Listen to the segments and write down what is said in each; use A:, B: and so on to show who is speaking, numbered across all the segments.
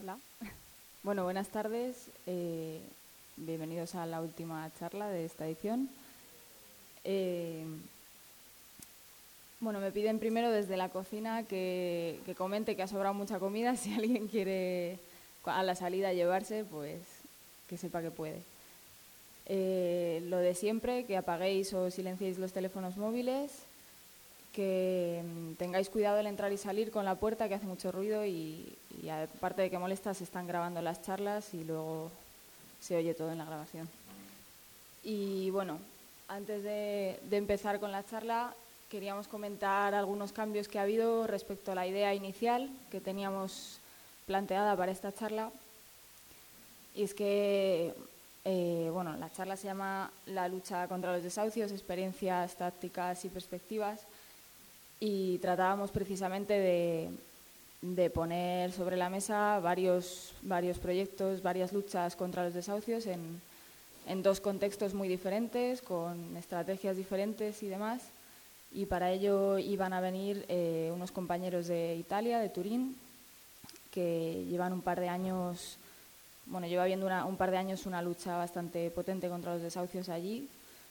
A: Hola. Bueno, buenas tardes. Bienvenidos a la última charla de esta edición. Bueno, me piden primero desde la cocina que comente que ha sobrado mucha comida. Si alguien quiere a la salida llevarse, pues que sepa que puede. Lo de siempre, que apaguéis o silenciéis los teléfonos móviles, que tengáis cuidado al entrar y salir con la puerta, que hace mucho ruido y aparte de que molesta, se están grabando las charlas y luego se oye todo en la grabación. Y bueno, antes de empezar con la charla, queríamos comentar algunos cambios que ha habido respecto a la idea inicial que teníamos planteada para esta charla. Y es que, bueno, la charla se llama La lucha contra los desahucios, experiencias, tácticas y perspectivas. Y tratábamos precisamente de poner sobre la mesa varios proyectos, varias luchas contra los desahucios en dos contextos muy diferentes, con estrategias diferentes y demás. Y para ello iban a venir unos compañeros de Italia, de Turín, que llevan un par de años, bueno, lleva habiendo un par de años una lucha bastante potente contra los desahucios allí,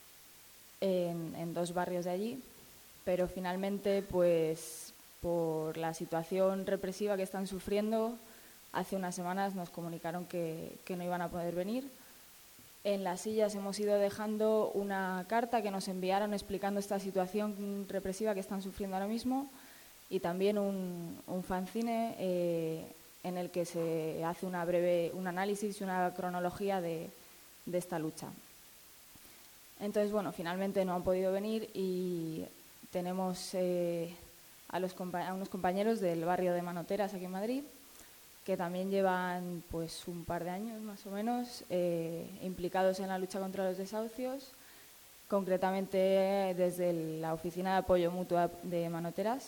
A: en dos barrios de allí. Pero finalmente, pues por la situación represiva que están sufriendo, hace unas semanas nos comunicaron que no iban a poder venir. En las sillas hemos ido dejando una carta que nos enviaron explicando esta situación represiva que están sufriendo ahora mismo y también un fanzine en el que se hace un análisis y una cronología de esta lucha. Entonces, bueno, finalmente no han podido venir y tenemos a unos compañeros del barrio de Manoteras, aquí en Madrid, que también llevan pues un par de años más o menos implicados en la lucha contra los desahucios, concretamente desde la Oficina de Apoyo Mutuo de Manoteras.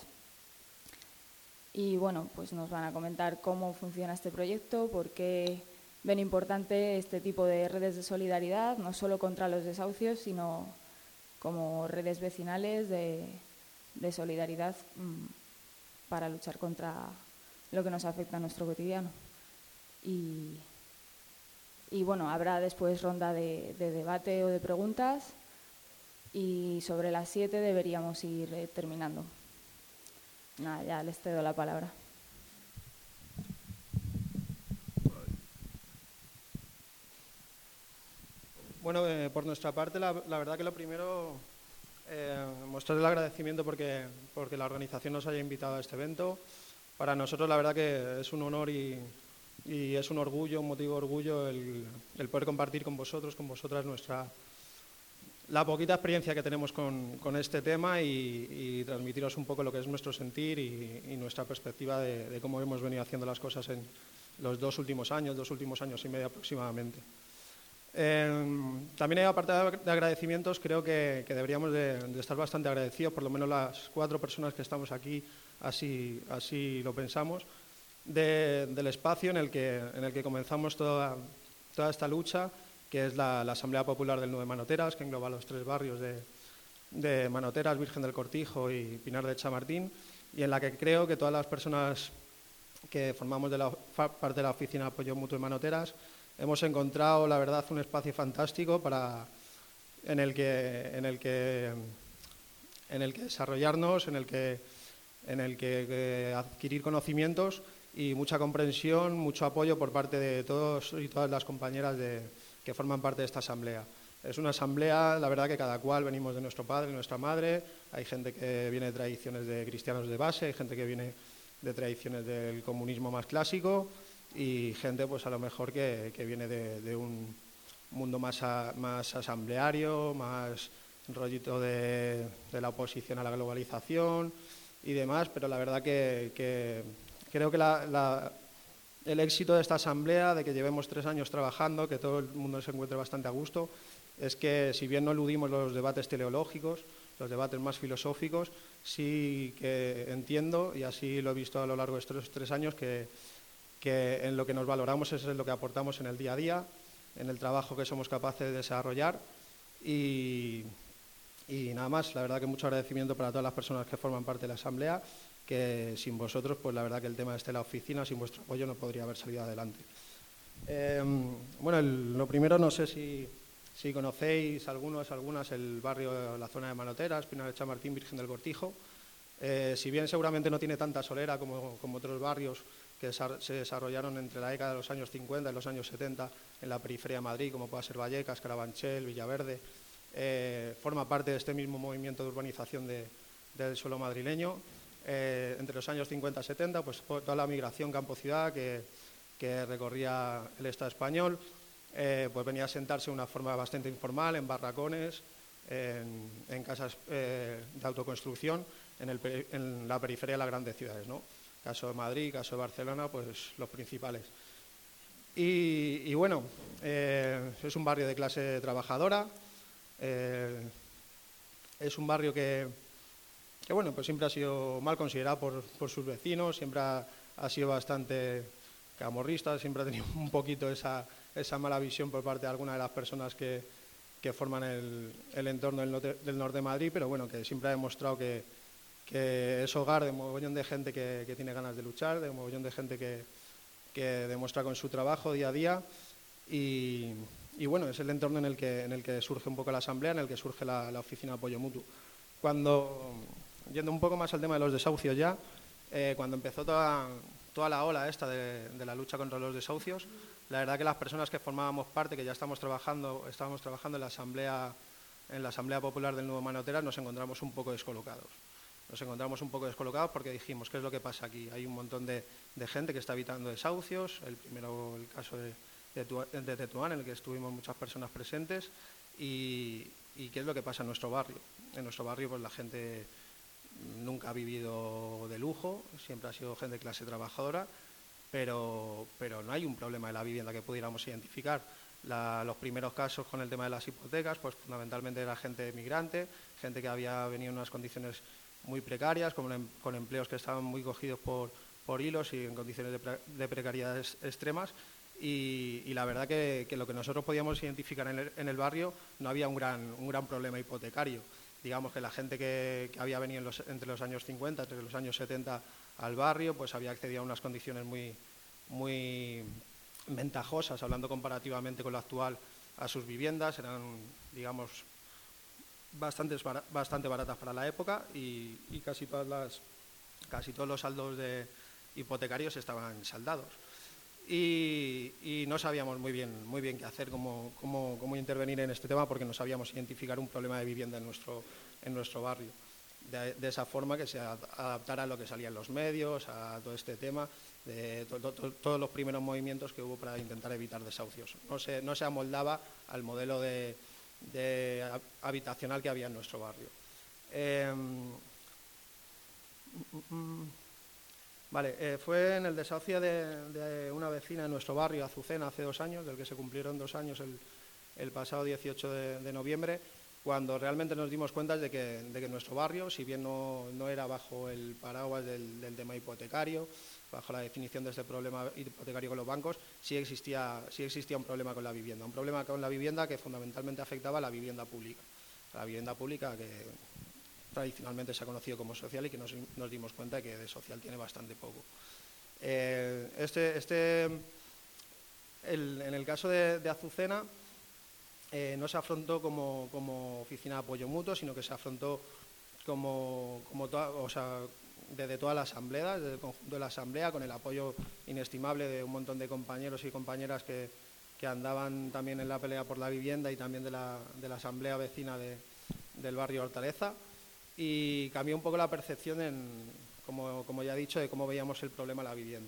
A: Y bueno, pues nos van a comentar cómo funciona este proyecto, por qué ven importante este tipo de redes de solidaridad, no solo contra los desahucios, sino como redes vecinales de solidaridad para luchar contra lo que nos afecta a nuestro cotidiano. Y bueno, habrá después ronda de debate o de preguntas y sobre las 7 deberíamos ir terminando. Nada, ya les cedo la palabra.
B: Bueno, por nuestra parte, la verdad que lo primero, mostrar el agradecimiento porque la organización nos haya invitado a este evento. Para nosotros, la verdad que es un honor y es un orgullo, un motivo de orgullo el poder compartir con vosotros, con vosotras, la poquita experiencia que tenemos con este tema y transmitiros un poco lo que es nuestro sentir y nuestra perspectiva de cómo hemos venido haciendo las cosas en los dos últimos años y medio aproximadamente. También, aparte de agradecimientos, creo que deberíamos de estar bastante agradecidos, por lo menos las 4 personas que estamos aquí, así lo pensamos, del espacio en el que comenzamos toda esta lucha, que es la Asamblea Popular del 9 Manoteras, que engloba los 3 barrios de Manoteras, Virgen del Cortijo y Pinar de Chamartín, y en la que creo que todas las personas que formamos parte de la Oficina de Apoyo Mutuo de Manoteras hemos encontrado, la verdad, un espacio fantástico en el que desarrollarnos, en el que adquirir conocimientos y mucha comprensión, mucho apoyo por parte de todos y todas las compañeras que forman parte de esta asamblea. Es una asamblea, la verdad, que cada cual venimos de nuestro padre y nuestra madre. Hay gente que viene de tradiciones de cristianos de base, hay gente que viene de tradiciones del comunismo más clásico y gente, pues a lo mejor que viene de un mundo más asambleario, más rollito de la oposición a la globalización y demás, pero la verdad que creo que el éxito de esta asamblea, de que llevemos 3 años trabajando, que todo el mundo se encuentre bastante a gusto, es que si bien no eludimos los debates teleológicos, los debates más filosóficos, sí que entiendo, y así lo he visto a lo largo de estos 3 años, que en lo que nos valoramos es en lo que aportamos en el día a día, en el trabajo que somos capaces de desarrollar y nada más. La verdad que mucho agradecimiento para todas las personas que forman parte de la asamblea que sin vosotros, pues la verdad que el tema de la oficina, sin vuestro apoyo, no podría haber salido adelante. Bueno, lo primero, no sé si conocéis algunas, el barrio, la zona de Manoteras, Pinar de Chamartín, Virgen del Cortijo. Si bien seguramente no tiene tanta solera como otros barrios que se desarrollaron entre la década de los años 50 y los años 70 en la periferia de Madrid, como pueda ser Vallecas, Carabanchel, Villaverde, forma parte de este mismo movimiento de urbanización del suelo madrileño. Entre los años 50 y 70, pues toda la migración campo-ciudad que recorría el Estado español, pues venía a sentarse de una forma bastante informal, en barracones, en casas de autoconstrucción, en la periferia de las grandes ciudades, ¿no? Caso de Madrid, caso de Barcelona, pues los principales. Y bueno, es un barrio de clase trabajadora, es un barrio que bueno, pues siempre ha sido mal considerado por sus vecinos, siempre ha sido bastante camorrista, siempre ha tenido un poquito esa mala visión por parte de algunas de las personas que forman el entorno del norte de Madrid, pero bueno, que siempre ha demostrado que es hogar de un mogollón de gente que tiene ganas de luchar, de un mogollón de gente que demuestra con su trabajo día a día y bueno, es el entorno en el que surge un poco la asamblea, en el que surge la oficina de apoyo mutuo. Yendo un poco más al tema de los desahucios ya, cuando empezó toda la ola esta de la lucha contra los desahucios, la verdad que las personas que formábamos parte, que ya estábamos trabajando en la Asamblea Popular del Nuevo Manoteras, nos encontramos un poco descolocados. Porque dijimos, ¿qué es lo que pasa aquí? Hay un montón de gente que está evitando desahucios, el caso de Tetuán, en el que estuvimos muchas personas presentes, y ¿qué es lo que pasa en nuestro barrio? En nuestro barrio, pues la gente nunca ha vivido de lujo, siempre ha sido gente de clase trabajadora, pero no hay un problema de la vivienda que pudiéramos identificar. Los primeros casos con el tema de las hipotecas, pues fundamentalmente era gente migrante, gente que había venido en unas condiciones muy precarias, con empleos que estaban muy cogidos por hilos y en condiciones de precariedad extremas. Y la verdad que lo que nosotros podíamos identificar en el barrio, no había un gran problema hipotecario. Digamos que la gente que había venido entre los años 50, entre los años 70 al barrio, pues había accedido a unas condiciones muy ventajosas, hablando comparativamente con la actual, a sus viviendas. Eran, digamos, bastante baratas para la época y casi todos los saldos hipotecarios estaban saldados. Y no sabíamos muy bien qué hacer, cómo intervenir en este tema, porque no sabíamos identificar un problema de vivienda en nuestro barrio. De esa forma que se adaptara a lo que salía en los medios, a todo este tema, de todos los primeros movimientos que hubo para intentar evitar desahucios. No se amoldaba al modelo de habitacional que había en nuestro barrio. Fue en el desahucio de una vecina de nuestro barrio, Azucena, hace 2 años, del que se cumplieron 2 años el pasado 18 de noviembre, cuando realmente nos dimos cuenta de que nuestro barrio, si bien no era bajo el paraguas del tema hipotecario, bajo la definición de este problema hipotecario con los bancos, sí existía un problema con la vivienda. Un problema con la vivienda que fundamentalmente afectaba a la vivienda pública. La vivienda pública que tradicionalmente se ha conocido como social y que nos dimos cuenta de que de social tiene bastante poco. En el caso de Azucena, no se afrontó como oficina de apoyo mutuo, sino que se afrontó desde toda la asamblea, desde el conjunto de la asamblea, con el apoyo inestimable de un montón de compañeros y compañeras que andaban también en la pelea por la vivienda y también de la asamblea vecina del barrio Hortaleza, y cambió un poco la percepción, como ya he dicho, de cómo veíamos el problema de la vivienda.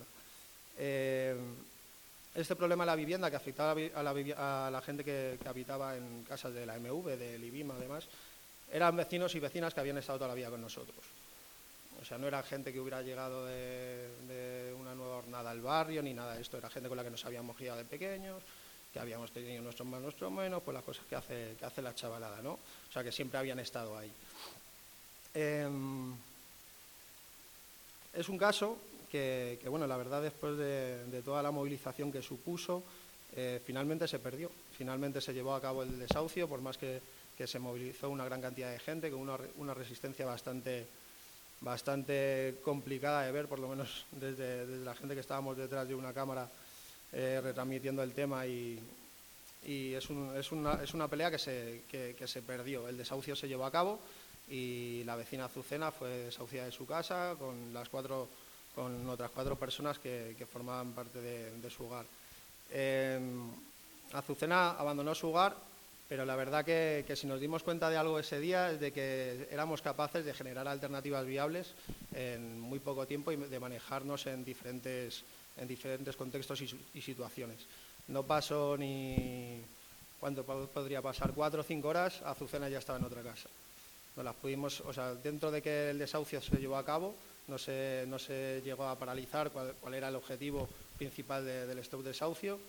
B: Este problema de la vivienda, que afectaba a la gente que habitaba en casas de la MV, del IBIMA, además, eran vecinos y vecinas que habían estado toda la vida con nosotros. O sea, no era gente que hubiera llegado de una nueva jornada al barrio, ni nada de esto. Era gente con la que nos habíamos criado de pequeños, que habíamos tenido nuestros más, nuestros menos, pues las cosas que hace la chavalada, ¿no? O sea, que siempre habían estado ahí. Es un caso que, bueno, la verdad, después de toda la movilización que supuso, finalmente se perdió. Finalmente se llevó a cabo el desahucio, por más que se movilizó una gran cantidad de gente, con una resistencia bastante bastante complicada de ver, por lo menos desde la gente que estábamos detrás de una cámara retransmitiendo el tema, y es una pelea que se perdió. El desahucio se llevó a cabo y la vecina Azucena fue desahuciada de su casa con otras 4 personas que formaban parte de su hogar. Azucena abandonó su hogar, pero la verdad que si nos dimos cuenta de algo ese día es de que éramos capaces de generar alternativas viables en muy poco tiempo y de manejarnos en diferentes contextos y situaciones. No pasó ni... ¿Cuánto podría pasar? 4 o 5 horas, Azucena ya estaba en otra casa. No las pudimos, o sea, dentro de que el desahucio se llevó a cabo, no se llegó a paralizar cuál era el objetivo principal del stop desahucio,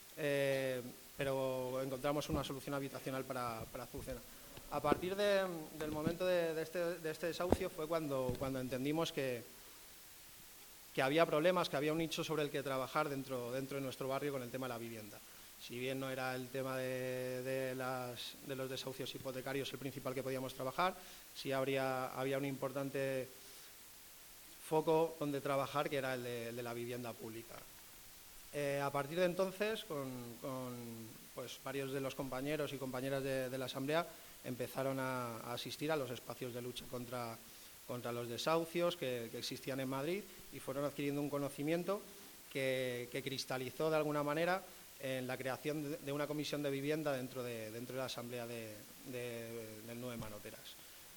B: pero encontramos una solución habitacional para Azucena. A partir del momento de este desahucio fue cuando entendimos que había problemas, que había un nicho sobre el que trabajar dentro de nuestro barrio con el tema de la vivienda. Si bien no era el tema de los desahucios hipotecarios el principal que podíamos trabajar, sí había un importante foco donde trabajar, que era el de la vivienda pública. A partir de entonces, pues, varios de los compañeros y compañeras de la Asamblea empezaron a asistir a los espacios de lucha contra los desahucios que existían en Madrid, y fueron adquiriendo un conocimiento que cristalizó de alguna manera en la creación de una comisión de vivienda dentro de la Asamblea del 9 Manoteras.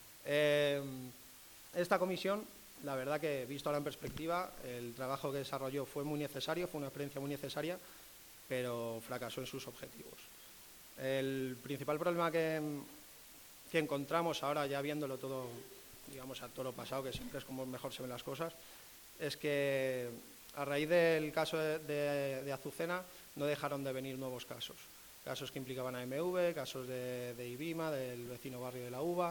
B: Esta comisión, la verdad que, visto ahora en perspectiva, el trabajo que desarrolló fue muy necesario, fue una experiencia muy necesaria, pero fracasó en sus objetivos. El principal problema que encontramos ahora, ya viéndolo todo, digamos, a toro pasado, que siempre es como mejor se ven las cosas, es que a raíz del caso de Azucena no dejaron de venir nuevos casos que implicaban a AMV, casos de Ibima, del vecino barrio de la Uva,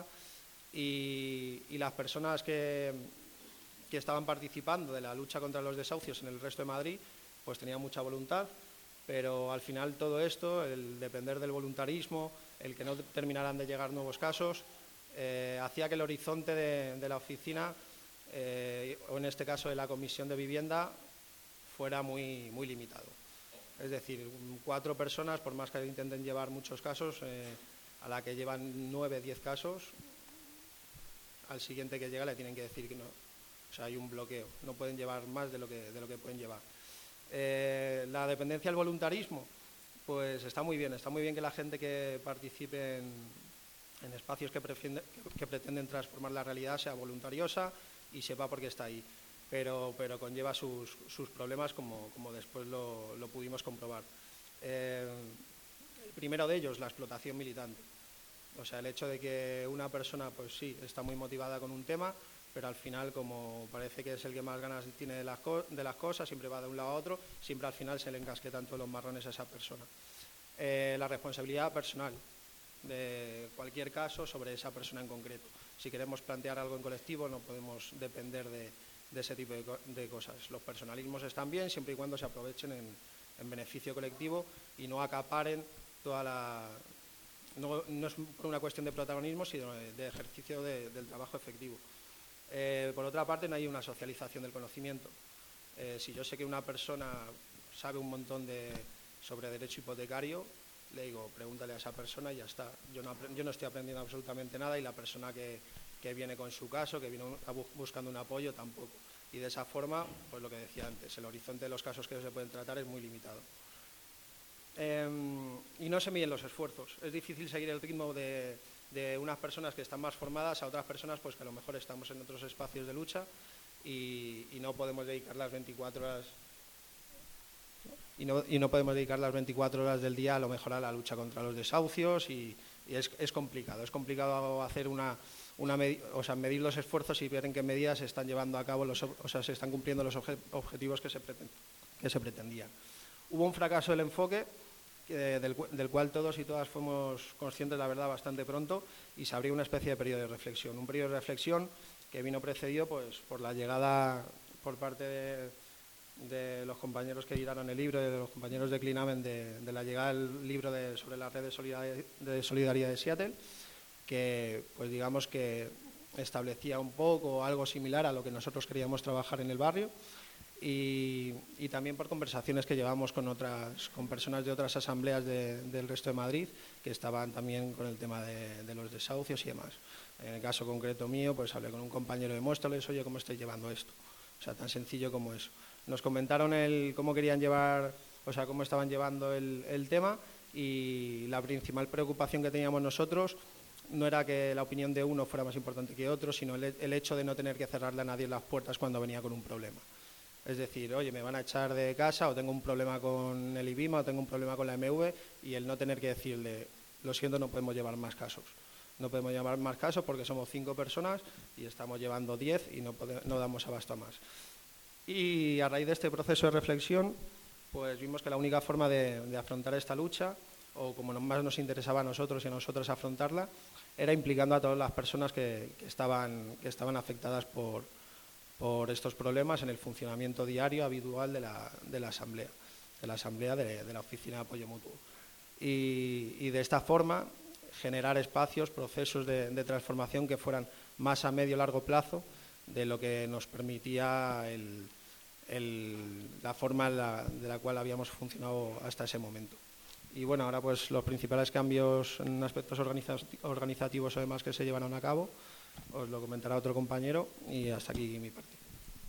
B: y las personas que estaban participando de la lucha contra los desahucios en el resto de Madrid, pues tenían mucha voluntad, pero al final todo esto, el depender del voluntarismo, el que no terminaran de llegar nuevos casos, hacía que el horizonte de la oficina, o en este caso de la Comisión de Vivienda, fuera muy, muy limitado. Es decir, 4 personas, por más que intenten llevar muchos casos, a la que llevan 9, 10 casos, al siguiente que llega le tienen que decir que no. O sea, hay un bloqueo, no pueden llevar más de lo que pueden llevar. La dependencia del voluntarismo, pues está muy bien que la gente que participe en espacios que pretenden transformar la realidad sea voluntariosa y sepa por qué está ahí, pero conlleva sus problemas, como después lo pudimos comprobar. El primero de ellos, la explotación militante. O sea, el hecho de que una persona, pues sí, está muy motivada con un tema, pero al final, como parece que es el que más ganas tiene de las cosas, siempre va de un lado a otro, siempre al final se le encasquetan todos los marrones a esa persona. La responsabilidad personal de cualquier caso sobre esa persona en concreto. Si queremos plantear algo en colectivo, no podemos depender de ese tipo de cosas. Los personalismos están bien siempre y cuando se aprovechen en beneficio colectivo y no acaparen toda la... No es por una cuestión de protagonismo, sino de ejercicio del trabajo efectivo. Por otra parte, no hay una socialización del conocimiento. Si yo sé que una persona sabe un montón sobre derecho hipotecario, le digo, pregúntale a esa persona y ya está. Yo no estoy aprendiendo absolutamente nada, y la persona que viene con su caso, que viene buscando un apoyo, tampoco. Y de esa forma, pues lo que decía antes, el horizonte de los casos que se pueden tratar es muy limitado. Y no se miden los esfuerzos. Es difícil seguir el ritmo de unas personas que están más formadas a otras personas, pues que a lo mejor estamos en otros espacios de lucha y no podemos dedicar las 24 horas y no podemos dedicar las 24 horas del día a lo mejor a la lucha contra los desahucios, y es complicado. Es complicado hacer medir los esfuerzos y ver en qué medidas se están llevando a cabo se están cumpliendo los objetivos que se pretendían. Hubo un fracaso del enfoque, del cual todos y todas fuimos conscientes, la verdad, bastante pronto, y se abrió una especie de periodo de reflexión. Un periodo de reflexión que vino precedido, pues, por la llegada por parte de los compañeros que editaron el libro, de los compañeros de Clinamen, de la llegada del libro sobre la red de solidaridad de Seattle, que, pues, digamos que establecía un poco algo similar a lo que nosotros queríamos trabajar en el barrio. Y también por conversaciones que llevamos con personas de otras asambleas del resto de Madrid que estaban también con el tema de los desahucios y demás. En el caso concreto mío, pues hablé con un compañero de Móstoles, oye, ¿cómo estáis llevando esto? O sea, tan sencillo como eso. Nos comentaron cómo querían llevar, o sea, cómo estaban llevando el tema, y la principal preocupación que teníamos nosotros no era que la opinión de uno fuera más importante que otro, sino el hecho de no tener que cerrarle a nadie las puertas cuando venía con un problema. Es decir, oye, me van a echar de casa, o tengo un problema con el IBIMA, o tengo un problema con la MV, y el no tener que decirle, lo siento, no podemos llevar más casos. No podemos llevar más casos porque somos 5 personas y estamos llevando 10 y no damos abasto a más. Y a raíz de este proceso de reflexión, pues vimos que la única forma de afrontar esta lucha, o como más nos interesaba a nosotros y a nosotros afrontarla, era implicando a todas las personas que estaban afectadas por estos problemas en el funcionamiento diario habitual de la asamblea, de la oficina de apoyo mutuo. Y de esta forma generar espacios, procesos de transformación que fueran más a medio y largo plazo de lo que nos permitía la forma de la cual habíamos funcionado hasta ese momento. Y bueno, ahora pues los principales cambios en aspectos organizativos además que se llevan a cabo, os lo comentará otro compañero, y hasta aquí mi parte.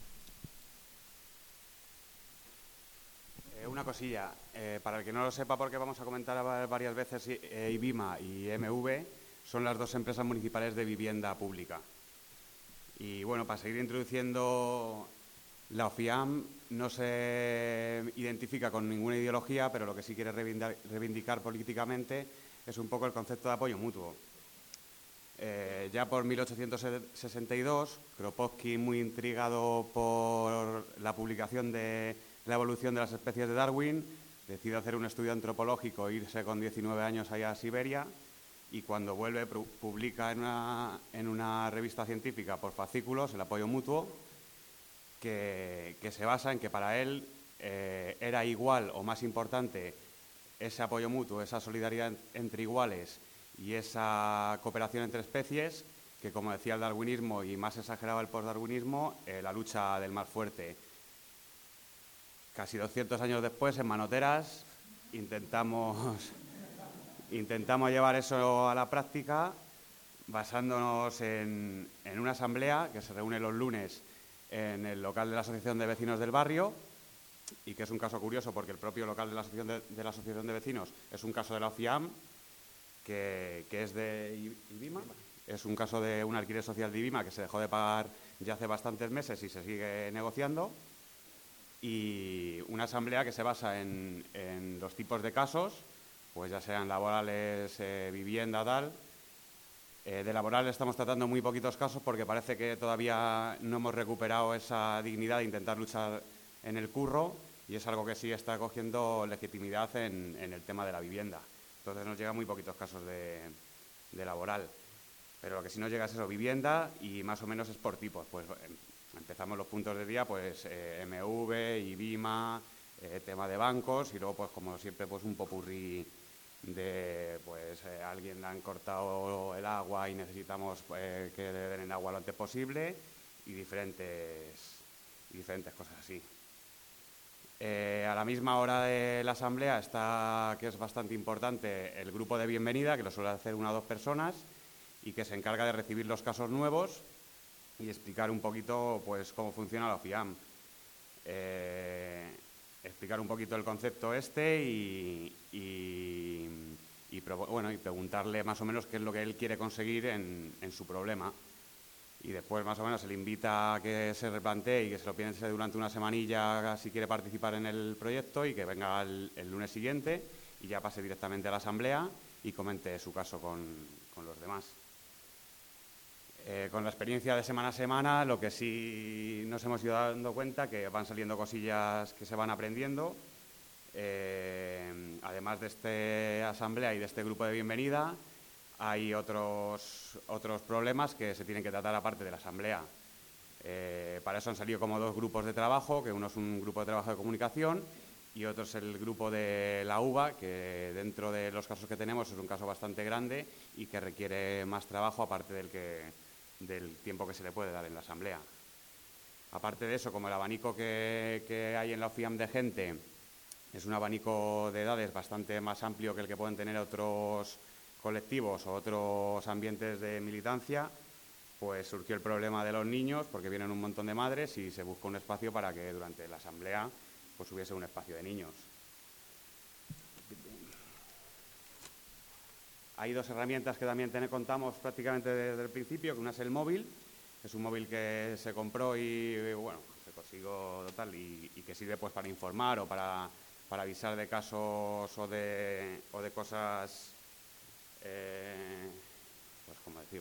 C: Una cosilla, para el que no lo sepa, porque vamos a comentar varias veces, IBIMA y MV son las dos empresas municipales de vivienda pública. Y bueno, para seguir introduciendo, la OFIAM no se identifica con ninguna ideología, pero lo que sí quiere reivindicar políticamente es un poco el concepto de apoyo mutuo. Ya por 1862, Kropotkin, muy intrigado por la publicación de la evolución de las especies de Darwin, decide hacer un estudio antropológico, irse con 19 años allá a Siberia, y cuando vuelve publica en una revista científica por fascículos el apoyo mutuo, que se basa en que para él era igual o más importante ese apoyo mutuo, esa solidaridad entre iguales y esa cooperación entre especies, que, como decía el darwinismo y más exageraba el postdarwinismo, la lucha del más fuerte. Casi 200 años después, en Manoteras, intentamos llevar eso a la práctica, basándonos en una asamblea que se reúne los lunes en el local de la Asociación de Vecinos del barrio, y que es un caso curioso porque el propio local de la Asociación de Vecinos es un caso de la OFIAM, que es de IBIMA. Es un caso de un alquiler social de IBIMA que se dejó de pagar ya hace bastantes meses y se sigue negociando. Y una asamblea que se basa en los tipos de casos, pues ya sean laborales, vivienda, tal. De laborales estamos tratando muy poquitos casos porque parece que todavía no hemos recuperado esa dignidad de intentar luchar en el curro, y es algo que sí está cogiendo legitimidad en el tema de la vivienda. Entonces nos llegan muy poquitos casos de laboral. Pero lo que sí nos llega es eso, vivienda, y más o menos es por tipos. Pues empezamos los puntos de día, pues MV, IBIMA, tema de bancos, y luego, pues como siempre, pues un popurrí de, pues a alguien le han cortado el agua y necesitamos que le den el agua lo antes posible, y diferentes cosas así. A la misma hora de la asamblea está, que es bastante importante, el grupo de bienvenida, que lo suele hacer 1 o 2 personas, y que se encarga de recibir los casos nuevos y explicar un poquito, pues, cómo funciona la OFIAM. Explicar un poquito el concepto y preguntarle más o menos qué es lo que él quiere conseguir en su problema. Y después, más o menos, se le invita a que se replantee y que se lo piense durante una semanilla si quiere participar en el proyecto, y que venga el lunes siguiente y ya pase directamente a la asamblea y comente su caso con los demás. Con la experiencia de semana a semana, lo que sí nos hemos ido dando cuenta que van saliendo cosillas que se van aprendiendo. Además de esta asamblea y de este grupo de bienvenida, hay otros problemas que se tienen que tratar aparte de la asamblea. Para eso han salido como 2 grupos de trabajo, que uno es un grupo de trabajo de comunicación y otro es el grupo de la UVA, que dentro de los casos que tenemos es un caso bastante grande y que requiere más trabajo aparte del que del tiempo que se le puede dar en la asamblea. Aparte de eso, como el abanico que hay en la OFIAM de gente es un abanico de edades bastante más amplio que el que pueden tener otros colectivos o otros ambientes de militancia, pues surgió el problema de los niños, porque vienen un montón de madres y se busca un espacio para que durante la asamblea pues hubiese un espacio de niños. Hay dos herramientas que también contamos prácticamente desde el principio, que una es el móvil, es un móvil que se compró y bueno, se consiguió tal y que sirve pues para informar o para avisar de casos o de cosas, pues como decir,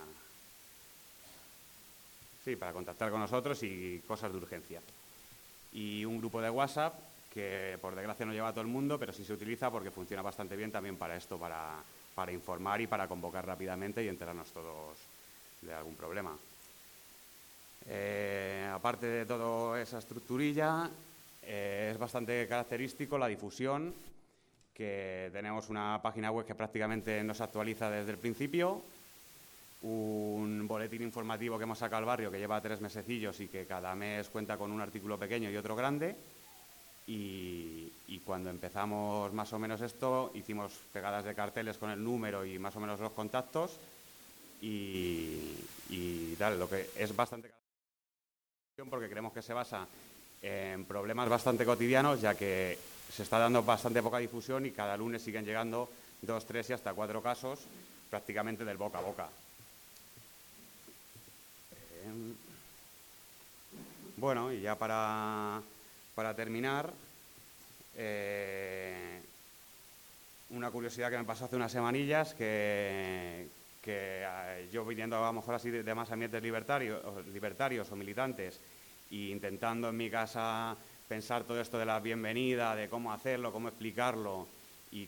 C: para contactar con nosotros y cosas de urgencia. Y un grupo de WhatsApp que por desgracia no lleva a todo el mundo, pero sí se utiliza porque funciona bastante bien también para esto, para informar y para convocar rápidamente y enterarnos todos de algún problema. Aparte de toda esa estructurilla, es bastante característico la difusión, que tenemos una página web que prácticamente no se actualiza desde el principio, un boletín informativo que hemos sacado al barrio que lleva 3 mesecillos y que cada mes cuenta con un artículo pequeño y otro grande. Y cuando empezamos más o menos esto, hicimos pegadas de carteles con el número y más o menos los contactos y tal, lo que es bastante porque creemos que se basa en problemas bastante cotidianos, ya que se está dando bastante poca difusión y cada lunes siguen llegando 2, 3 y hasta 4 casos prácticamente del boca a boca. Bueno, y ya para terminar, una curiosidad que me pasó hace unas semanillas, que yo viniendo a lo mejor así de más ambientes libertarios o militantes e intentando en mi casa pensar todo esto de la bienvenida, de cómo hacerlo, cómo explicarlo y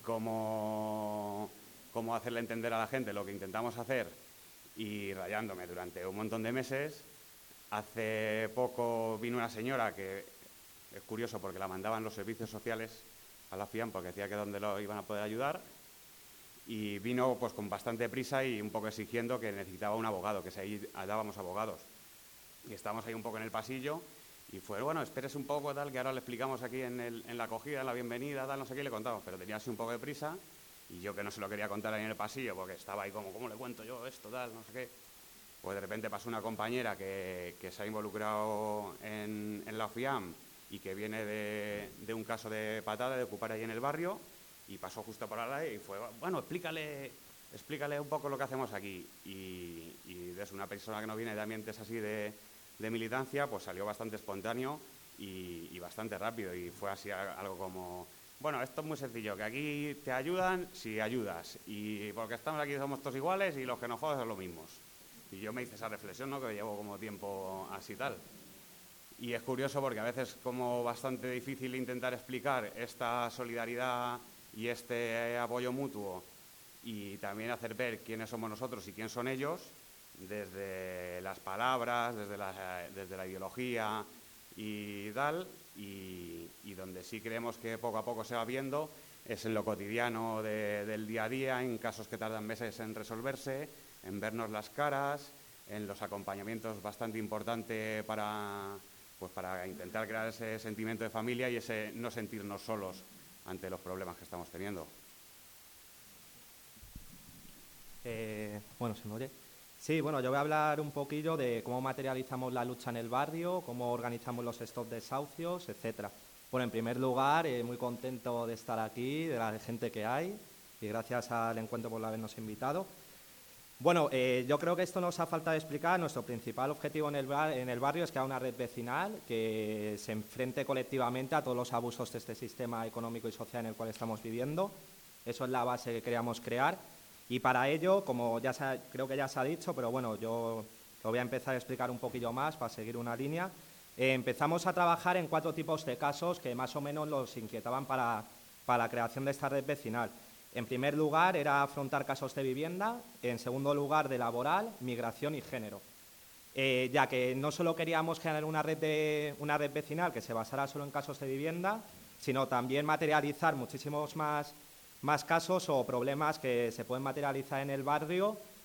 C: cómo hacerle entender a la gente lo que intentamos hacer, y rayándome durante un montón de meses. Hace poco vino una señora que es curioso porque la mandaban los servicios sociales a la FIAM porque decía que donde lo iban a poder ayudar, y vino pues con bastante prisa y un poco exigiendo que necesitaba un abogado, que ahí dábamos abogados. Y estábamos ahí un poco en el pasillo y fue, bueno, espérese un poco, tal, que ahora le explicamos aquí en la acogida, en la bienvenida, tal, no sé qué, y le contamos, pero tenía así un poco de prisa y yo que no se lo quería contar ahí en el pasillo porque estaba ahí como, ¿cómo le cuento yo esto, tal, no sé qué? Pues de repente pasó una compañera que se ha involucrado en la OFIAM y que viene de un caso de patada, de ocupar ahí en el barrio, y pasó justo por ahí y fue, bueno, explícale un poco lo que hacemos aquí. Y desde una persona que no viene de ambientes así de militancia, pues salió bastante espontáneo y bastante rápido, y fue así algo como, bueno, esto es muy sencillo, que aquí te ayudan si ayudas, y porque estamos aquí somos todos iguales y los que nos joden son los mismos. Y yo me hice esa reflexión, ¿no?, que llevo como tiempo así tal. Y es curioso porque a veces es como bastante difícil intentar explicar esta solidaridad y este apoyo mutuo y también hacer ver quiénes somos nosotros y quién son ellos, desde las palabras, desde la ideología y tal, y donde sí creemos que poco a poco se va viendo es en lo cotidiano del día a día, en casos que tardan meses en resolverse, en vernos las caras, en los acompañamientos bastante importante para intentar crear ese sentimiento de familia y ese no sentirnos solos ante los problemas que estamos teniendo.
D: Bueno, ¿se me oye? Sí, bueno, yo voy a hablar un poquillo de cómo materializamos la lucha en el barrio, cómo organizamos los stops de desahucios, etcétera. Bueno, en primer lugar, muy contento de estar aquí, de la gente que hay, y gracias al encuentro por habernos invitado. Bueno, yo creo que esto nos ha faltado explicar. Nuestro principal objetivo en el barrio es crear una red vecinal que se enfrente colectivamente a todos los abusos de este sistema económico y social en el cual estamos viviendo. Eso es la base que queríamos crear. Y para ello, como creo que ya se ha dicho, pero bueno, yo lo voy a empezar a explicar un poquillo más para seguir una línea. Empezamos a trabajar en 4 tipos de casos que más o menos los inquietaban para la creación de esta red vecinal. En primer lugar, era afrontar casos de vivienda. En segundo lugar, de laboral, migración y género. Ya que no solo queríamos crear una red vecinal que se basara solo en casos de vivienda, sino también materializar muchísimos más casos o problemas que se pueden materializar en el barrio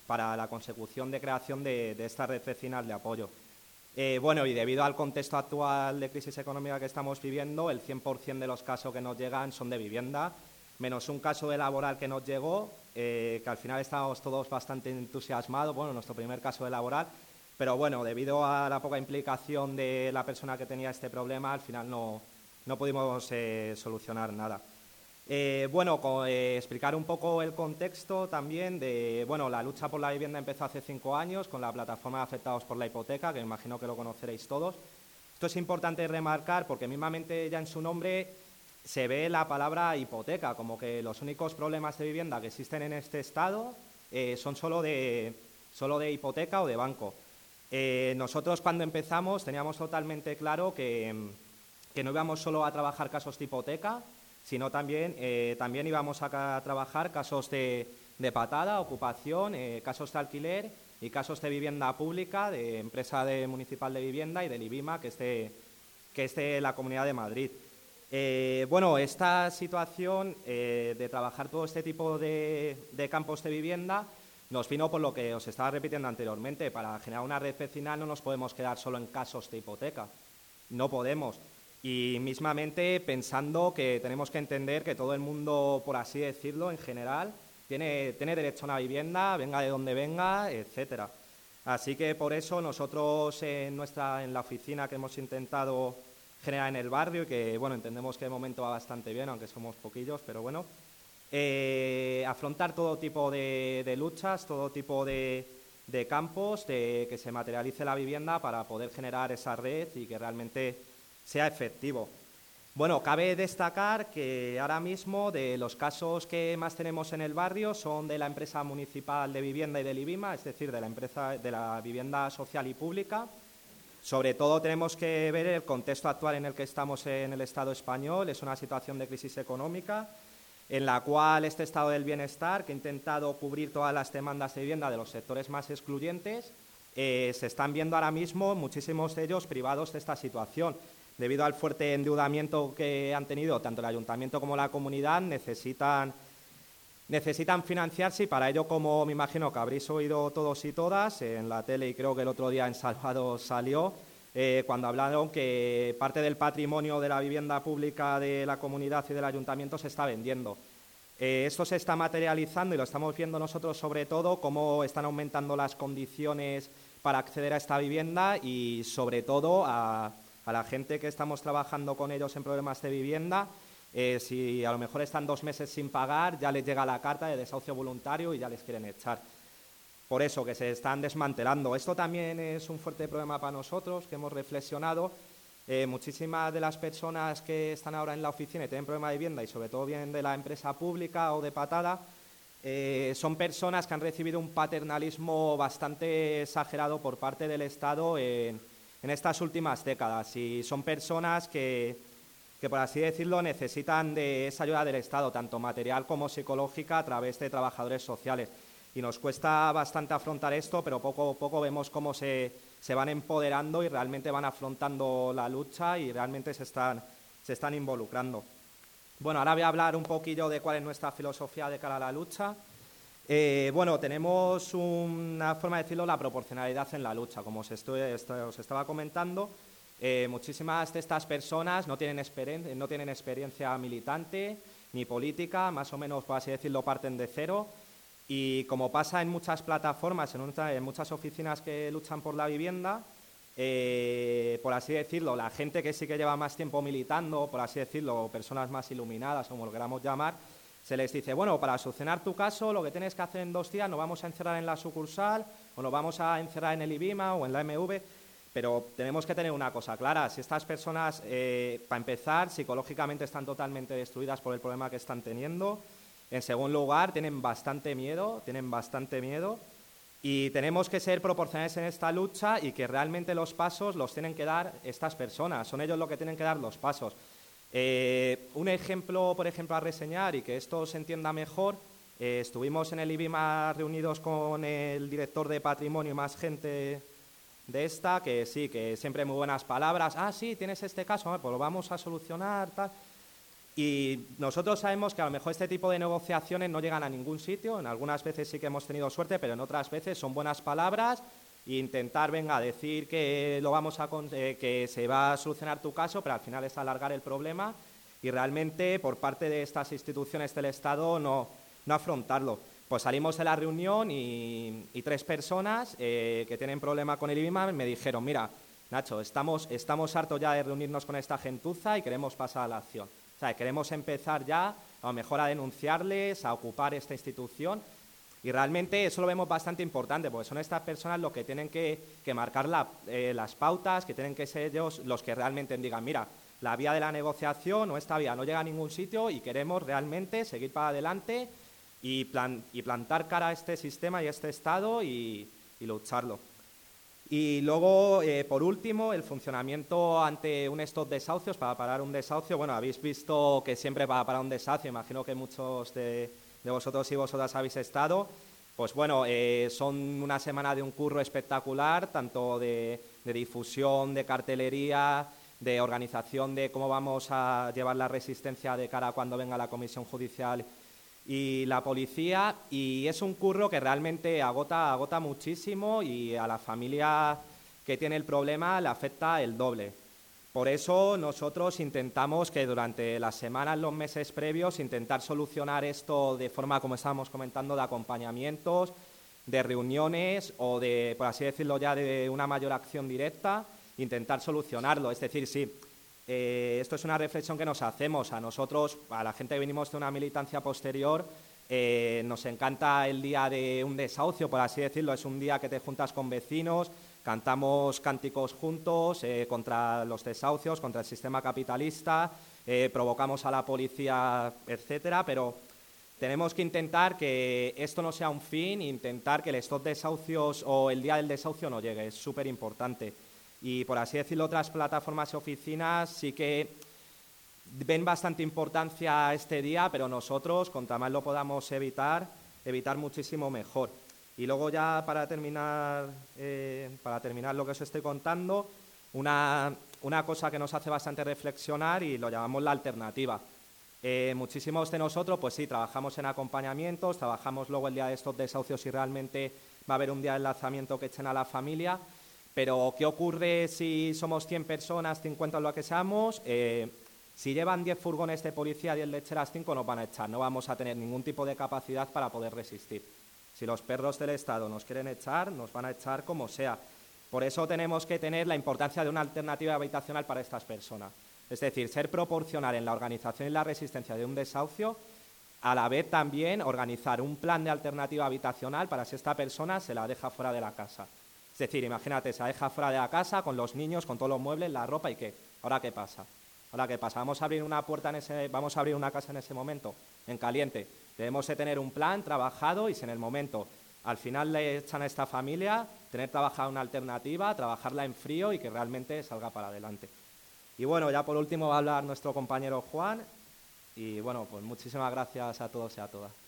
D: para la consecución de creación de esta red vecinal de apoyo. Bueno, y debido al contexto actual de crisis económica que estamos viviendo, el 100% de los casos que nos llegan son de vivienda, menos un caso de laboral que nos llegó, que al final estábamos todos bastante entusiasmados, bueno, nuestro primer caso de laboral, pero bueno, debido a la poca implicación de la persona que tenía este problema, al final no pudimos solucionar nada. Bueno, explicar un poco el contexto también de, bueno, la lucha por la vivienda empezó hace 5 años con la plataforma de afectados por la hipoteca, que me imagino que lo conoceréis todos. Esto es importante remarcar porque mismamente ya en su nombre se ve la palabra hipoteca, como que los únicos problemas de vivienda que existen en este estado son solo de hipoteca o de banco. Nosotros cuando empezamos teníamos totalmente claro que no íbamos solo a trabajar casos de hipoteca, sino también íbamos a trabajar casos de patada, ocupación, casos de alquiler y casos de vivienda pública, de empresa municipal de vivienda y del IBIMA, que es de la Comunidad de Madrid. Bueno, esta situación de trabajar todo este tipo de campos de vivienda nos vino por lo que os estaba repitiendo anteriormente. Para generar una red vecinal no nos podemos quedar solo en casos de hipoteca, no podemos. Y mismamente pensando que tenemos que entender que todo el mundo, por así decirlo, en general, tiene derecho a una vivienda, venga de donde venga, etcétera. Así que por eso nosotros en la oficina que hemos intentado generar en el barrio, y que bueno, entendemos que de momento va bastante bien, aunque somos poquillos, pero bueno, afrontar todo tipo de luchas, todo tipo de campos, de que se materialice la vivienda para poder generar esa red y que realmente sea efectivo. Bueno, cabe destacar que ahora mismo de los casos que más tenemos en el barrio son de la empresa municipal de vivienda y del IBIMA, es decir, de la empresa de la vivienda social y pública. Sobre todo tenemos que ver el contexto actual en el que estamos en el Estado español. Es una situación de crisis económica en la cual este estado del bienestar, que ha intentado cubrir todas las demandas de vivienda de los sectores más excluyentes, se están viendo ahora mismo muchísimos de ellos privados de esta situación. Debido al fuerte endeudamiento que han tenido tanto el ayuntamiento como la comunidad, necesitan financiarse y para ello, como me imagino que habréis oído todos y todas, en la tele y creo que el otro día en Salvador salió, cuando hablaron que parte del patrimonio de la vivienda pública de la comunidad y del ayuntamiento se está vendiendo. Esto se está materializando y lo estamos viendo nosotros sobre todo, cómo están aumentando las condiciones para acceder a esta vivienda y sobre todo a la gente que estamos trabajando con ellos en problemas de vivienda. Si a lo mejor están 2 meses sin pagar, ya les llega la carta de desahucio voluntario y ya les quieren echar. Por eso, que se están desmantelando. Esto también es un fuerte problema para nosotros, que hemos reflexionado. Muchísimas de las personas que están ahora en la oficina y tienen problema de vivienda, y sobre todo vienen de la empresa pública o de patada, son personas que han recibido un paternalismo bastante exagerado por parte del Estado en estas últimas décadas. Y son personas que, por así decirlo, necesitan de esa ayuda del Estado, tanto material como psicológica, a través de trabajadores sociales. Y nos cuesta bastante afrontar esto, pero poco a poco vemos cómo se van empoderando y realmente van afrontando la lucha y realmente se están involucrando. Bueno, ahora voy a hablar un poquillo de cuál es nuestra filosofía de cara a la lucha. Bueno, tenemos una forma de decirlo, la proporcionalidad en la lucha. Como os estaba comentando, muchísimas de estas personas no tienen experiencia militante ni política, más o menos, por así decirlo, parten de cero. Y como pasa en muchas plataformas, en muchas oficinas que luchan por la vivienda, por así decirlo, la gente que sí que lleva más tiempo militando, por así decirlo, personas más iluminadas, como lo queramos llamar, se les dice, bueno, para solucionar tu caso, lo que tienes que hacer en 2 días, nos vamos a encerrar en la sucursal o nos vamos a encerrar en el IBIMA o en la MV, pero tenemos que tener una cosa clara, si estas personas, para empezar, psicológicamente están totalmente destruidas por el problema que están teniendo. En segundo lugar, tienen bastante miedo y tenemos que ser proporcionales en esta lucha y que realmente los pasos los tienen que dar estas personas, son ellos los que tienen que dar los pasos. Un ejemplo, por ejemplo, a reseñar y que esto se entienda mejor, estuvimos en el IBIMA reunidos con el director de patrimonio y más gente de esta, que sí, que siempre muy buenas palabras, sí, tienes este caso, pues lo vamos a solucionar, tal. Y nosotros sabemos que a lo mejor este tipo de negociaciones no llegan a ningún sitio, en algunas veces sí que hemos tenido suerte, pero en otras veces son buenas palabras e intentar, decir que, que se va a solucionar tu caso, pero al final es alargar el problema y realmente por parte de estas instituciones del Estado no afrontarlo. Pues salimos de la reunión y 3 personas que tienen problema con el IBIMA me dijeron, mira, Nacho, estamos hartos ya de reunirnos con esta gentuza y queremos pasar a la acción. O sea, queremos empezar ya a lo mejor a denunciarles, a ocupar esta institución y realmente eso lo vemos bastante importante porque son estas personas los que tienen que marcar las pautas, que tienen que ser ellos los que realmente digan, mira, la vía de la negociación o esta vía no llega a ningún sitio y queremos realmente seguir para adelante y plantar cara a este sistema y a este Estado y lucharlo. Y luego, por último, el funcionamiento ante un stop de desahucios, para parar un desahucio. Bueno, habéis visto que siempre para parar un desahucio, imagino que muchos de vosotros y vosotras habéis estado. Pues bueno, son una semana de un curro espectacular, tanto de difusión, de cartelería, de organización de cómo vamos a llevar la resistencia de cara a cuando venga la comisión judicial y la policía, y es un curro que realmente agota muchísimo y a la familia que tiene el problema le afecta el doble. Por eso nosotros intentamos que durante las semanas, los meses previos, intentar solucionar esto de forma, como estábamos comentando, de acompañamientos, de reuniones o de, por así decirlo ya, de una mayor acción directa, intentar solucionarlo. Es decir, sí, esto es una reflexión que nos hacemos. A nosotros, a la gente que venimos de una militancia posterior, nos encanta el día de un desahucio, por así decirlo. Es un día que te juntas con vecinos, cantamos cánticos juntos contra los desahucios, contra el sistema capitalista, provocamos a la policía, etcétera, pero tenemos que intentar que esto no sea un fin, intentar que el stop de desahucios o el día del desahucio no llegue. Es súper importante. Y, por así decirlo, otras plataformas y oficinas sí que ven bastante importancia a este día, pero nosotros, contra más lo podamos evitar muchísimo mejor. Y luego ya para terminar lo que os estoy contando, una cosa que nos hace bastante reflexionar y lo llamamos la alternativa. Muchísimos de nosotros, pues sí, trabajamos en acompañamientos, trabajamos luego el día de estos desahucios si realmente va a haber un día de enlazamiento que echen a la familia. Pero, ¿qué ocurre si somos 100 personas, 50 o lo que seamos? Si llevan 10 furgones de policía, 10 lecheras, 5 nos van a echar. No vamos a tener ningún tipo de capacidad para poder resistir. Si los perros del Estado nos quieren echar, nos van a echar como sea. Por eso tenemos que tener la importancia de una alternativa habitacional para estas personas. Es decir, ser proporcional en la organización y la resistencia de un desahucio, a la vez también organizar un plan de alternativa habitacional para si esta persona se la deja fuera de la casa. Es decir, imagínate, se la deja fuera de la casa con los niños, con todos los muebles, la ropa y ¿qué? ¿Ahora qué pasa? ¿Vamos a abrir vamos a abrir una casa en ese momento, en caliente? Debemos de tener un plan trabajado y si en el momento al final le echan a esta familia, tener trabajada una alternativa, trabajarla en frío y que realmente salga para adelante. Y bueno, ya por último va a hablar nuestro compañero Juan y bueno, pues muchísimas gracias a todos y a todas.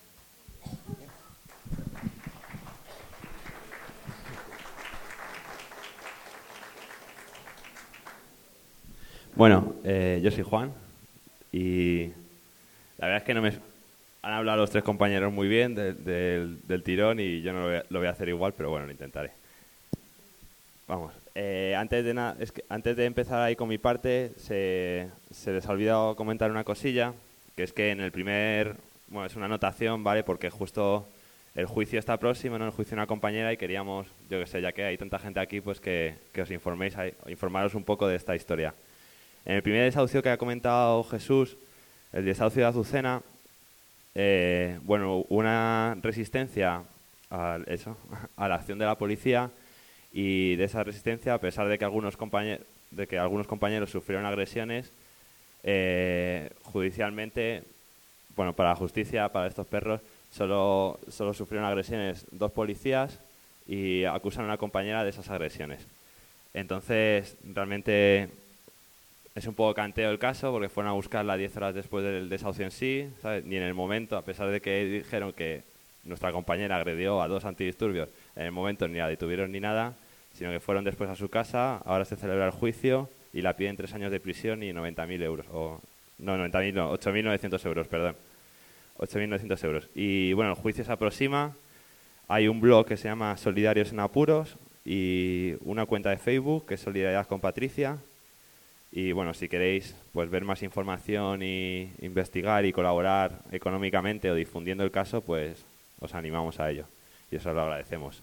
E: Bueno, yo soy Juan y la verdad es que han hablado los 3 compañeros muy bien del tirón y yo no lo voy a hacer igual, pero bueno, lo intentaré. Vamos, antes de empezar ahí con mi parte, se les ha olvidado comentar una cosilla, que es que en el bueno, es una anotación, ¿vale? Porque justo el juicio está próximo, ¿no? El juicio de una compañera y queríamos, yo que sé, ya que hay tanta gente aquí, pues que os informaros un poco de esta historia. En el primer desahucio que ha comentado Jesús, el desahucio de Azucena, bueno, una resistencia a la acción de la policía y de esa resistencia, a pesar de que algunos compañeros sufrieron agresiones, judicialmente, bueno, para la justicia, para estos perros, solo sufrieron agresiones 2 policías y acusan a una compañera de esas agresiones. Entonces, realmente es un poco canteo el caso porque fueron a buscarla 10 horas después del desahucio en sí, ¿sabes? Ni en el momento, a pesar de que dijeron que nuestra compañera agredió a 2 antidisturbios, en el momento ni la detuvieron ni nada, sino que fueron después a su casa, ahora se celebra el juicio y la piden 3 años de prisión y 90.000 euros, o No, 90.000 no, 8.900 euros, perdón. 8.900 euros. Y bueno, el juicio se aproxima. Hay un blog que se llama Solidarios en Apuros y una cuenta de Facebook que es Solidaridad con Patricia. Y bueno, si queréis pues ver más información y investigar y colaborar económicamente o difundiendo el caso, pues os animamos a ello. Y eso lo agradecemos.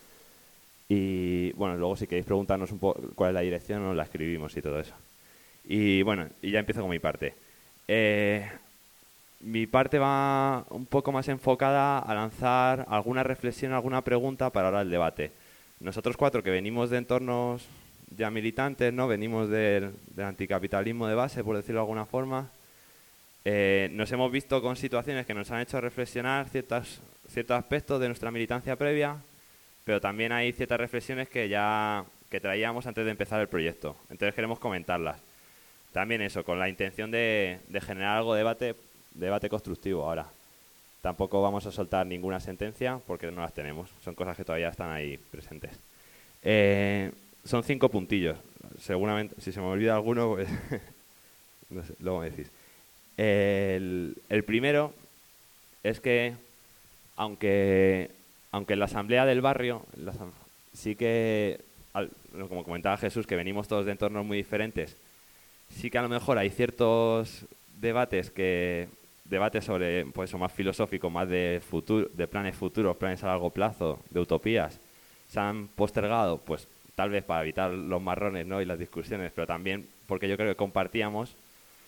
E: Y bueno, luego si queréis preguntarnos un poco cuál es la dirección, os la escribimos y todo eso. Y bueno, y ya empiezo con mi parte. Mi parte va un poco más enfocada a lanzar alguna reflexión, alguna pregunta para ahora el debate. Nosotros cuatro que venimos de entornos ya militantes, ¿no? Venimos del anticapitalismo de base, por decirlo de alguna forma. Nos hemos visto con situaciones que nos han hecho reflexionar ciertos aspectos de nuestra militancia previa, pero también hay ciertas reflexiones que traíamos antes de empezar el proyecto. Entonces queremos comentarlas. También eso, con la intención de generar algo de debate constructivo ahora. Tampoco vamos a soltar ninguna sentencia porque no las tenemos. Son cosas que todavía están ahí presentes. Son 5 puntillos. Seguramente, si se me olvida alguno, pues no sé, luego me decís. El primero es que, aunque en la asamblea del barrio, sí que, como comentaba Jesús, que venimos todos de entornos muy diferentes, sí que a lo mejor hay ciertos debates sobre pues eso más filosófico, más de futuro, de planes futuros, planes a largo plazo, de utopías, se han postergado, pues tal vez para evitar los marrones, ¿no? Y las discusiones, pero también porque yo creo que compartíamos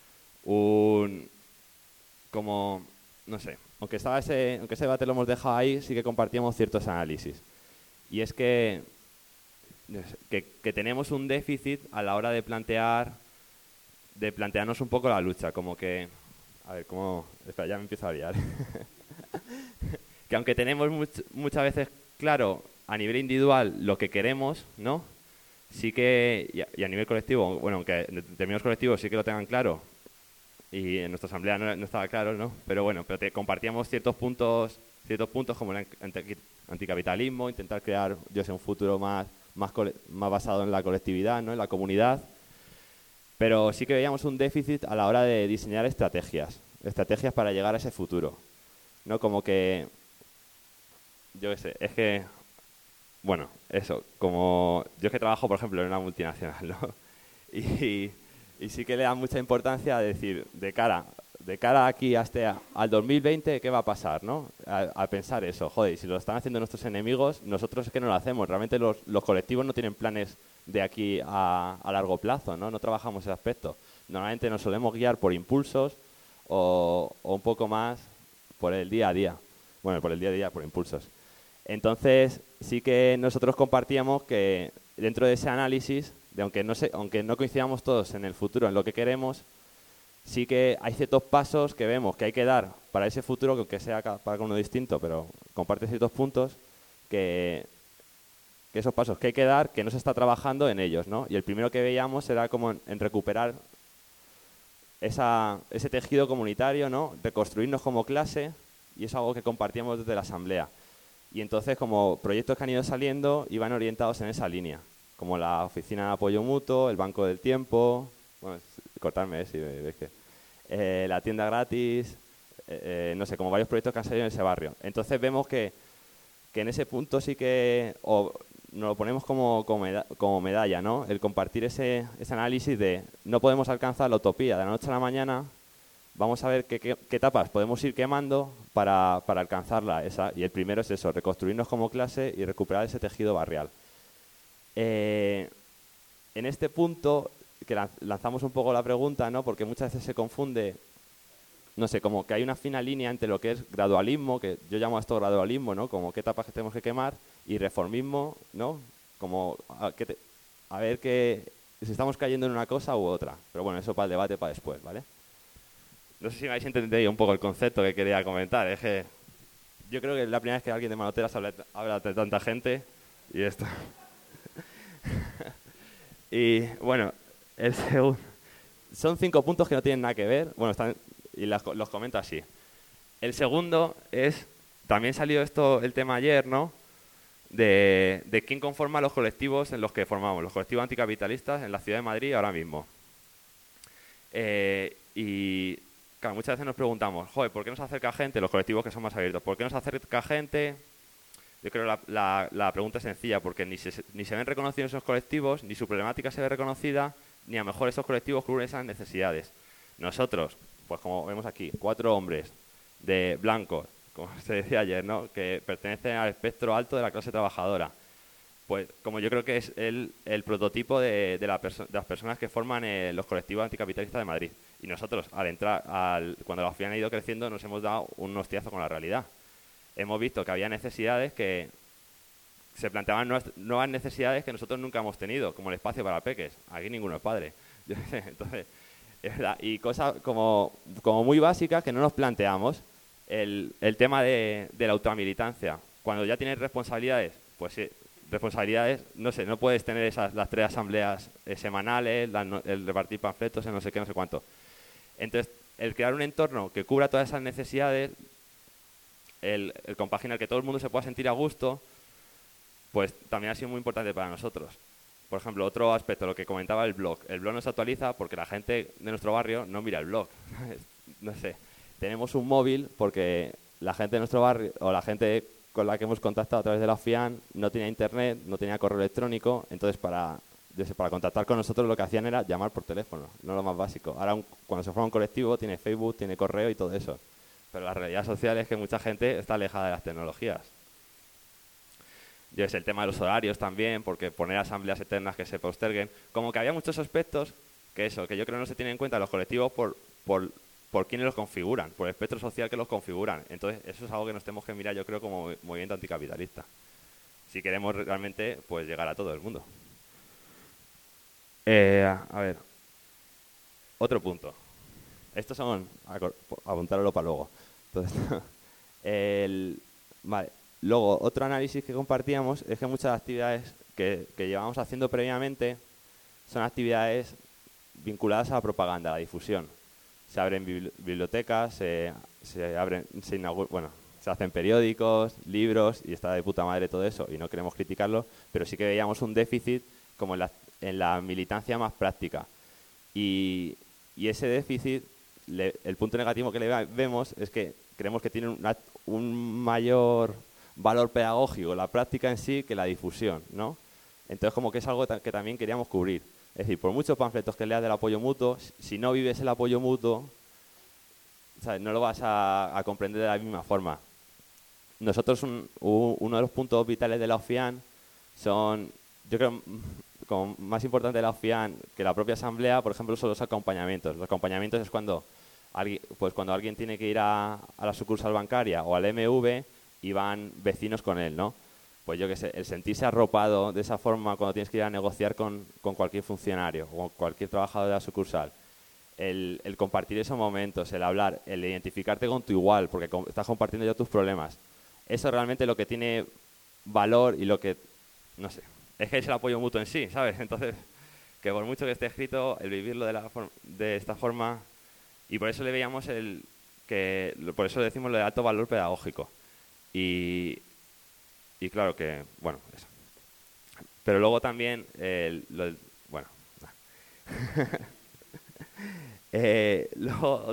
E: no sé, aunque ese debate lo hemos dejado ahí, sí que compartíamos ciertos análisis. Y es que tenemos un déficit a la hora de plantearnos un poco la lucha, como que... A ver, espera, ya me empiezo a liar. Que aunque tenemos muchas veces claro a nivel individual lo que queremos, ¿no? Sí que, y a nivel colectivo, bueno, aunque en determinados colectivos sí que lo tengan claro, y en nuestra asamblea no estaba claro, ¿no? Pero bueno, compartíamos ciertos puntos como el anticapitalismo, intentar crear, un futuro más basado en la colectividad, ¿no? En la comunidad. Pero sí que veíamos un déficit a la hora de diseñar estrategias para llegar a ese futuro, ¿no? Como que, yo qué sé, es que, bueno, eso, como yo que trabajo, por ejemplo, en una multinacional, ¿no? Y sí que le da mucha importancia a decir, de cara aquí al 2020, ¿qué va a pasar, no? A pensar eso, joder, si lo están haciendo nuestros enemigos, nosotros es que no lo hacemos. Realmente los colectivos no tienen planes de aquí a largo plazo, ¿no? No trabajamos ese aspecto. Normalmente nos solemos guiar por impulsos o un poco más por el día a día. Bueno, por el día a día, por impulsos. Entonces, sí que nosotros compartíamos que dentro de ese análisis, aunque no coincidamos todos en el futuro en lo que queremos, sí que hay ciertos pasos que vemos que hay que dar para ese futuro, que aunque sea para uno distinto, pero comparte ciertos puntos que esos pasos que hay que dar, que no se está trabajando en ellos, ¿no? Y el primero que veíamos era como en recuperar ese tejido comunitario, ¿no? Reconstruirnos como clase, y es algo que compartíamos desde la asamblea. Y entonces, como proyectos que han ido saliendo, iban orientados en esa línea, como la oficina de apoyo mutuo, el banco del tiempo, bueno, cortarme si veis que la tienda gratis, no sé, como varios proyectos que han salido en ese barrio. Entonces vemos que en ese punto sí que nos lo ponemos como medalla, ¿no? El compartir ese análisis de no podemos alcanzar la utopía de la noche a la mañana, vamos a ver qué etapas podemos ir quemando para alcanzarla. Y el primero es eso, reconstruirnos como clase y recuperar ese tejido barrial. En este punto, que lanzamos un poco la pregunta, ¿no? Porque muchas veces se confunde, no sé, como que hay una fina línea entre lo que es gradualismo, que yo llamo a esto gradualismo, ¿no? Como qué etapas que tenemos que quemar, y reformismo, ¿no? Como a ver si estamos cayendo en una cosa u otra. Pero bueno, eso para el debate para después, ¿vale? No sé si me habéis entendido un poco el concepto que quería comentar. Es que yo creo que es la primera vez que alguien de Manoteras habla de tanta gente y esto. Y bueno, el segundo... Son 5 puntos que no tienen nada que ver. Bueno, y los comento así. El segundo es... También salió el tema ayer, ¿no? De quién conforma los colectivos en los que formamos, los colectivos anticapitalistas en la ciudad de Madrid ahora mismo. Y claro, muchas veces nos preguntamos, joder, ¿por qué nos acerca gente, los colectivos que son más abiertos, por qué nos acerca gente? Yo creo que la pregunta es sencilla, porque ni se ven reconocidos esos colectivos, ni su problemática se ve reconocida, ni a lo mejor esos colectivos cubren esas necesidades. Nosotros, pues como vemos aquí, 4 hombres de blancos, como se decía ayer, ¿no?, que pertenecen al espectro alto de la clase trabajadora. Pues como yo creo que es el prototipo de las personas que forman los colectivos anticapitalistas de Madrid. Y nosotros, cuando la FIAN ha ido creciendo, nos hemos dado un hostiazo con la realidad. Hemos visto que había necesidades que se planteaban nuevas necesidades que nosotros nunca hemos tenido, como el espacio para peques. Aquí ninguno es padre. Entonces, es verdad. Y cosas como muy básicas que no nos planteamos. El tema de la ultramilitancia. Cuando ya tienes responsabilidades, pues sí, responsabilidades, no sé, no puedes tener las 3 asambleas semanales, el repartir panfletos, no sé qué, no sé cuánto. Entonces, el crear un entorno que cubra todas esas necesidades, el compaginar que todo el mundo se pueda sentir a gusto, pues también ha sido muy importante para nosotros. Por ejemplo, otro aspecto, lo que comentaba el blog. El blog no se actualiza porque la gente de nuestro barrio no mira el blog. No sé, tenemos un móvil porque la gente de nuestro barrio, o la gente con la que hemos contactado a través de la FIAN, no tenía internet, no tenía correo electrónico, entonces para contactar con nosotros lo que hacían era llamar por teléfono, no lo más básico. Ahora cuando se forma un colectivo tiene Facebook, tiene correo y todo eso, pero la realidad social es que mucha gente está alejada de las tecnologías. Y es el tema de los horarios también, porque poner asambleas eternas que se posterguen, como que había muchos aspectos que yo creo que no se tienen en cuenta los colectivos por quienes los configuran, por el espectro social que los configuran. Entonces, eso es algo que nos tenemos que mirar, yo creo, como movimiento anticapitalista. Si queremos realmente, pues, llegar a todo el mundo. A ver, otro punto. Estos son, apuntároslo para luego. Entonces, vale. Luego, otro análisis que compartíamos es que muchas actividades que llevamos haciendo previamente son actividades vinculadas a la propaganda, a la difusión. Se abren bibliotecas, se hacen periódicos, libros, y está de puta madre todo eso, y no queremos criticarlo, pero sí que veíamos un déficit como en la militancia más práctica. Y ese déficit, el punto negativo que le vemos es que creemos que tiene un mayor valor pedagógico la práctica en sí que la difusión, ¿no? Entonces, como que es algo que también queríamos cubrir. Es decir, por muchos panfletos que leas del apoyo mutuo, si no vives el apoyo mutuo, ¿sabes?, no lo vas a comprender de la misma forma. Nosotros, uno de los puntos vitales de la OFIAN son, yo creo, como más importante de la OFIAN que la propia asamblea, por ejemplo, son los acompañamientos. Los acompañamientos es cuando alguien tiene que ir a la sucursal bancaria o al MV y van vecinos con él, ¿no? Pues yo qué sé, el sentirse arropado de esa forma cuando tienes que ir a negociar con cualquier funcionario o cualquier trabajador de la sucursal, el compartir esos momentos, el hablar, el identificarte con tu igual, porque estás compartiendo ya tus problemas, eso realmente es lo que tiene valor y lo que, no sé, es que es el apoyo mutuo en sí, ¿sabes? Entonces, que por mucho que esté escrito, el vivirlo de esta forma, y por eso le veíamos por eso le decimos lo de alto valor pedagógico. Y claro que, bueno, eso. Pero luego también, luego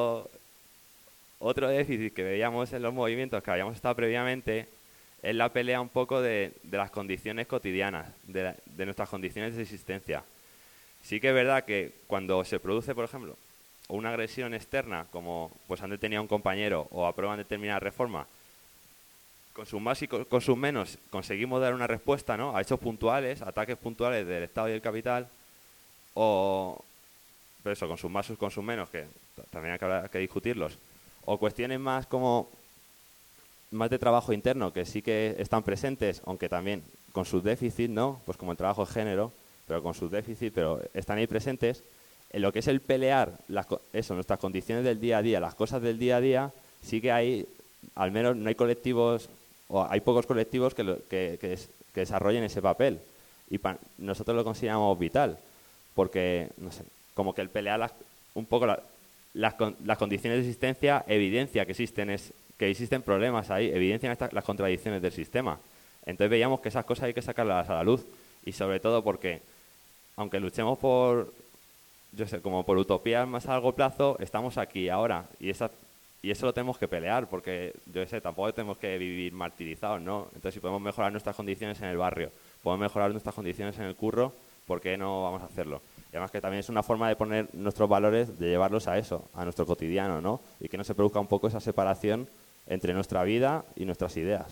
E: otro déficit que veíamos en los movimientos que habíamos estado previamente es la pelea un poco de las condiciones cotidianas, de nuestras condiciones de existencia. Sí que es verdad que cuando se produce, por ejemplo, una agresión externa, como pues han detenido a un compañero o aprueban determinada reforma, con sus más y con sus menos conseguimos dar una respuesta, ¿no?, a hechos puntuales, ataques puntuales del Estado y del capital, pero eso, con sus más y con sus menos, que también hay que discutirlos, o cuestiones más de trabajo interno, que sí que están presentes, aunque también con sus déficits, ¿no?, pues como el trabajo de género, pero con sus déficits, pero están ahí presentes. En lo que es el pelear, nuestras condiciones del día a día, las cosas del día a día, sí que hay, al menos no hay colectivos, o hay pocos colectivos que desarrollen ese papel. Y nosotros lo consideramos vital, porque, no sé, como que el pelear un poco las condiciones de existencia evidencia que existen problemas ahí, evidencian las contradicciones del sistema. Entonces veíamos que esas cosas hay que sacarlas a la luz, y sobre todo porque, aunque luchemos por yo sé, como por utopías más a largo plazo, estamos aquí ahora y eso lo tenemos que pelear porque, yo sé, tampoco tenemos que vivir martirizados, ¿no? Entonces, si podemos mejorar nuestras condiciones en el barrio, podemos mejorar nuestras condiciones en el curro, ¿por qué no vamos a hacerlo? Y además que también es una forma de poner nuestros valores, de llevarlos a eso, a nuestro cotidiano, ¿no? Y que no se produzca un poco esa separación entre nuestra vida y nuestras ideas.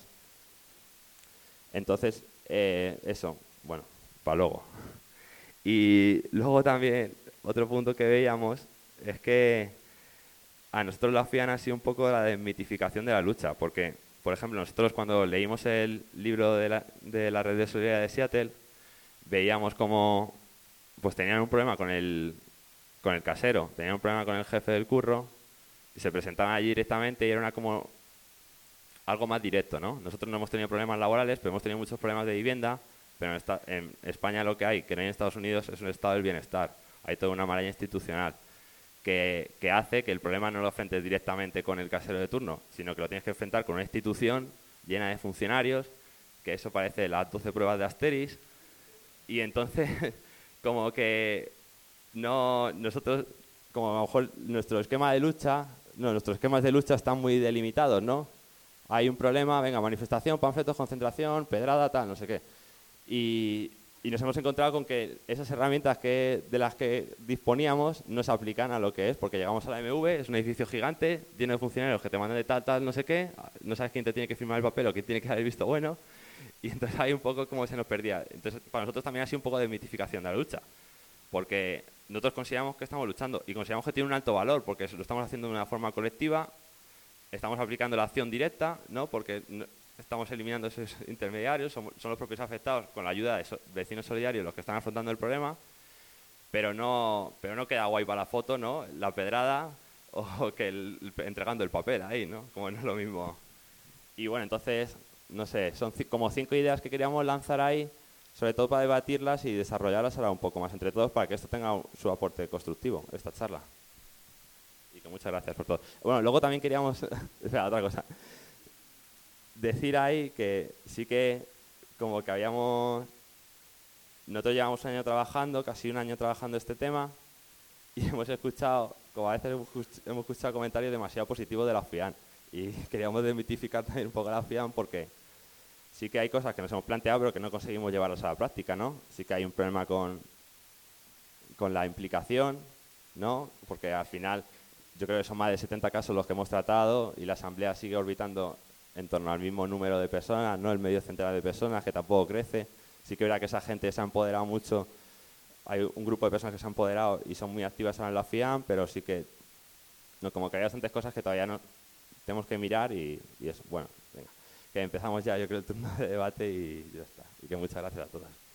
E: Entonces, eso, bueno, para luego. Y luego también, otro punto que veíamos es que a nosotros la FIAN ha sido un poco la desmitificación de la lucha, porque, por ejemplo, nosotros cuando leímos el libro de la Red de Solidaridad de Seattle, veíamos como pues tenían un problema con el casero, tenían un problema con el jefe del curro, y se presentaban allí directamente y era como algo más directo, ¿no? Nosotros no hemos tenido problemas laborales, pero hemos tenido muchos problemas de vivienda, pero en España lo que hay, que no hay en Estados Unidos, es un estado del bienestar. Hay toda una maraña institucional que hace que el problema no lo enfrentes directamente con el casero de turno, sino que lo tienes que enfrentar con una institución llena de funcionarios, que eso parece las 12 pruebas de Asterix, y entonces como que nosotros, como a lo mejor nuestros esquemas de lucha están muy delimitados, ¿no? Hay un problema, venga, manifestación, panfletos, concentración, pedrada, tal, no sé qué. Y nos hemos encontrado con que esas herramientas de las que disponíamos no se aplican a lo que es, porque llegamos a la MV, es un edificio gigante, lleno de funcionarios que te mandan de tal, no sé qué, no sabes quién te tiene que firmar el papel o quién tiene que dar el visto bueno, y entonces hay un poco como se nos perdía. Entonces, para nosotros también ha sido un poco de mitificación de la lucha, porque nosotros consideramos que estamos luchando y consideramos que tiene un alto valor, porque lo estamos haciendo de una forma colectiva, estamos aplicando la acción directa, ¿no? Porque estamos eliminando esos intermediarios, son los propios afectados con la ayuda de vecinos solidarios los que están afrontando el problema, pero no queda guay para la foto, ¿no? La pedrada o que entregando el papel ahí, ¿no? Como no es lo mismo. Y bueno, entonces, no sé, son como 5 ideas que queríamos lanzar ahí, sobre todo para debatirlas y desarrollarlas ahora un poco más entre todos para que esto tenga su aporte constructivo, esta charla. Y que muchas gracias por todo. Bueno, luego también queríamos... Espera, otra cosa. Decir ahí que sí que como que nosotros llevamos un año trabajando, casi un año trabajando este tema, y hemos escuchado, como a veces hemos escuchado comentarios demasiado positivos de la FIAN. Y queríamos desmitificar también un poco la FIAN porque sí que hay cosas que nos hemos planteado pero que no conseguimos llevarlas a la práctica, ¿no? Sí que hay un problema con la implicación, ¿no? Porque al final yo creo que son más de 70 casos los que hemos tratado y la asamblea sigue orbitando en torno al mismo número de personas, no el medio centenar de personas, que tampoco crece. Sí que es verdad que esa gente se ha empoderado mucho, hay un grupo de personas que se han empoderado y son muy activas ahora en la FIAN, pero sí que como que hay bastantes cosas que todavía no tenemos que mirar y eso. Bueno, venga, que empezamos ya yo creo el turno de debate y ya está. Y que muchas gracias a todas.